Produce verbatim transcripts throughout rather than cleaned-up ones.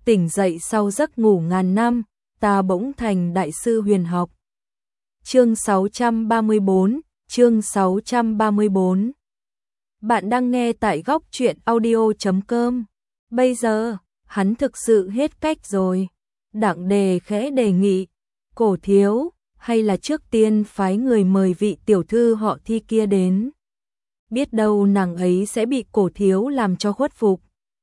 tỉnh dậy sau giấc ngủ ngàn năm, ta bỗng thành đại sư huyền học. Chương sáu trăm ba mươi bốn, chương sáu trăm ba mươi bốn. Bạn đang nghe tại góc truyện audio chấm com. Bây giờ, hắn thực sự hết cách rồi. Đặng Đề khẽ đề nghị, Cổ thiếu, hay là trước tiên phái người mời vị tiểu thư họ Thi kia đến. Biết đâu nàng ấy sẽ bị Cổ thiếu làm cho khuất phục.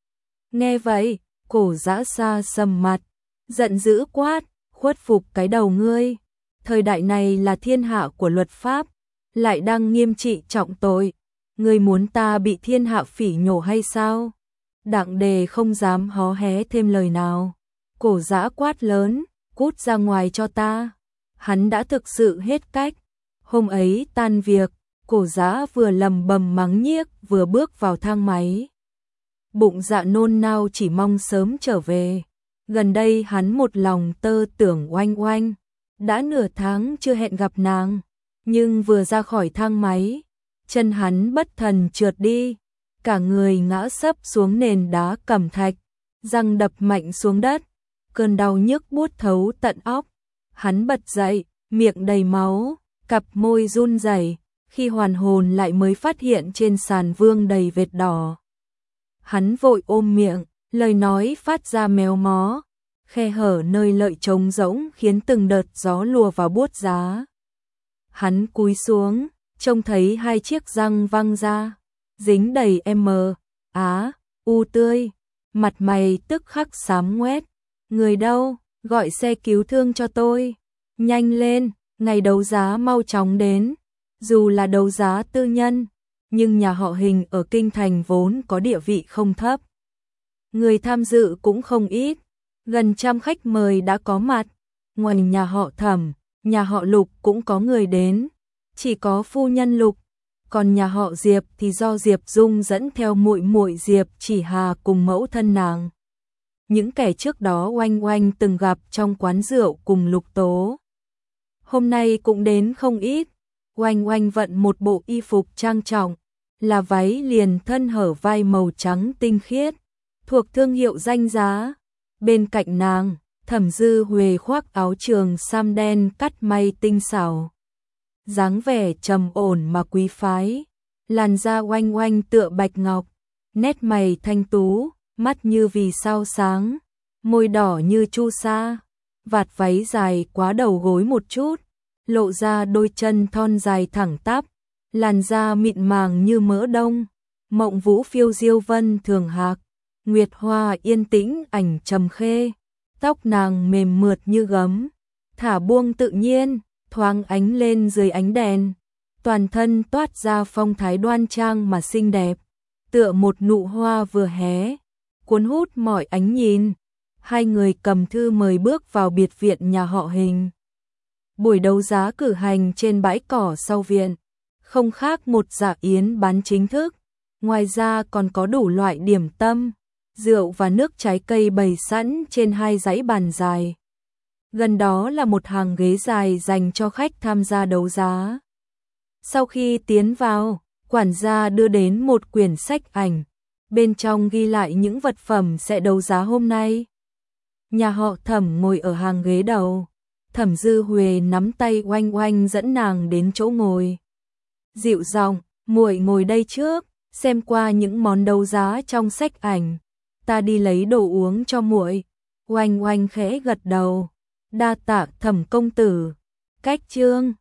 Nghe vậy, Cổ Dã Sa sầm mặt, giận dữ quát, khuất phục cái đầu ngươi. Thời đại này là thiên hạ của luật pháp, lại đang nghiêm trị trọng tội. Ngươi muốn ta bị thiên hạ phỉ nhổ hay sao? Đặng Đề không dám hó hé thêm lời nào. Cổ Dã quát lớn, cút ra ngoài cho ta. Hắn đã thực sự hết cách. Hôm ấy tan việc, Cổ Dã vừa lầm bầm mắng nhiếc vừa bước vào thang máy. Bụng dạ nôn nao chỉ mong sớm trở về. Gần đây hắn một lòng tơ tưởng Oanh Oanh. Đã nửa tháng chưa hẹn gặp nàng, nhưng vừa ra khỏi thang máy, chân hắn bất thần trượt đi, cả người ngã sấp xuống nền đá cẩm thạch, răng đập mạnh xuống đất, cơn đau nhức buốt thấu tận óc. Hắn bật dậy, miệng đầy máu, cặp môi run rẩy, khi hoàn hồn lại mới phát hiện trên sàn vương đầy vệt đỏ. Hắn vội ôm miệng, lời nói phát ra méo mó, khe hở nơi lợi trống rỗng khiến từng đợt gió lùa vào buốt giá. Hắn cúi xuống, trông thấy hai chiếc răng văng ra, dính đầy M, Á, U tươi, mặt mày tức khắc xám ngoét. Người đâu, gọi xe cứu thương cho tôi. Nhanh lên, ngày đấu giá mau chóng đến. Dù là đấu giá tư nhân, nhưng nhà họ Hình ở kinh thành vốn có địa vị không thấp. Người tham dự cũng không ít. Gần trăm khách mời đã có mặt, ngoài nhà họ Thẩm, nhà họ Lục cũng có người đến, chỉ có phu nhân Lục, còn nhà họ Diệp thì do Diệp Dung dẫn theo muội muội Diệp Chỉ Hà cùng mẫu thân nàng. Những kẻ trước đó Oanh Oanh từng gặp trong quán rượu cùng Lục Tố. Hôm nay cũng đến không ít. Oanh Oanh vận một bộ y phục trang trọng, là váy liền thân hở vai màu trắng tinh khiết, thuộc thương hiệu danh giá. Bên cạnh nàng, Thẩm Dư Huệ khoác áo trường sam đen cắt may tinh xảo, dáng vẻ trầm ổn mà quý phái, làn da Oanh Oanh tựa bạch ngọc, nét mày thanh tú, mắt như vì sao sáng, môi đỏ như chu sa, vạt váy dài quá đầu gối một chút, lộ ra đôi chân thon dài thẳng tắp, làn da mịn màng như mỡ đông, mộng vũ phiêu diêu vân thường hạc. Nguyệt hoa yên tĩnh ảnh trầm khê, tóc nàng mềm mượt như gấm, thả buông tự nhiên, thoáng ánh lên dưới ánh đèn, toàn thân toát ra phong thái đoan trang mà xinh đẹp, tựa một nụ hoa vừa hé, cuốn hút mọi ánh nhìn. Hai người cầm thư mời bước vào biệt viện nhà họ Hình. Buổi đấu giá cử hành trên bãi cỏ sau viện, không khác một dạ yến bán chính thức, ngoài ra còn có đủ loại điểm tâm, rượu và nước trái cây bày sẵn trên hai dãy bàn dài. Gần đó là một hàng ghế dài dành cho khách tham gia đấu giá. Sau khi tiến vào, quản gia đưa đến một quyển sách ảnh, bên trong ghi lại những vật phẩm sẽ đấu giá hôm nay. Nhà họ Thẩm ngồi ở hàng ghế đầu, Thẩm Dư Huệ nắm tay Oanh Oanh dẫn nàng đến chỗ ngồi. Dịu giọng, muội ngồi đây trước, xem qua những món đấu giá trong sách ảnh. Ta đi lấy đồ uống cho muội. Oanh Oanh khẽ gật đầu. Đa tạ Thẩm công tử. Cách chương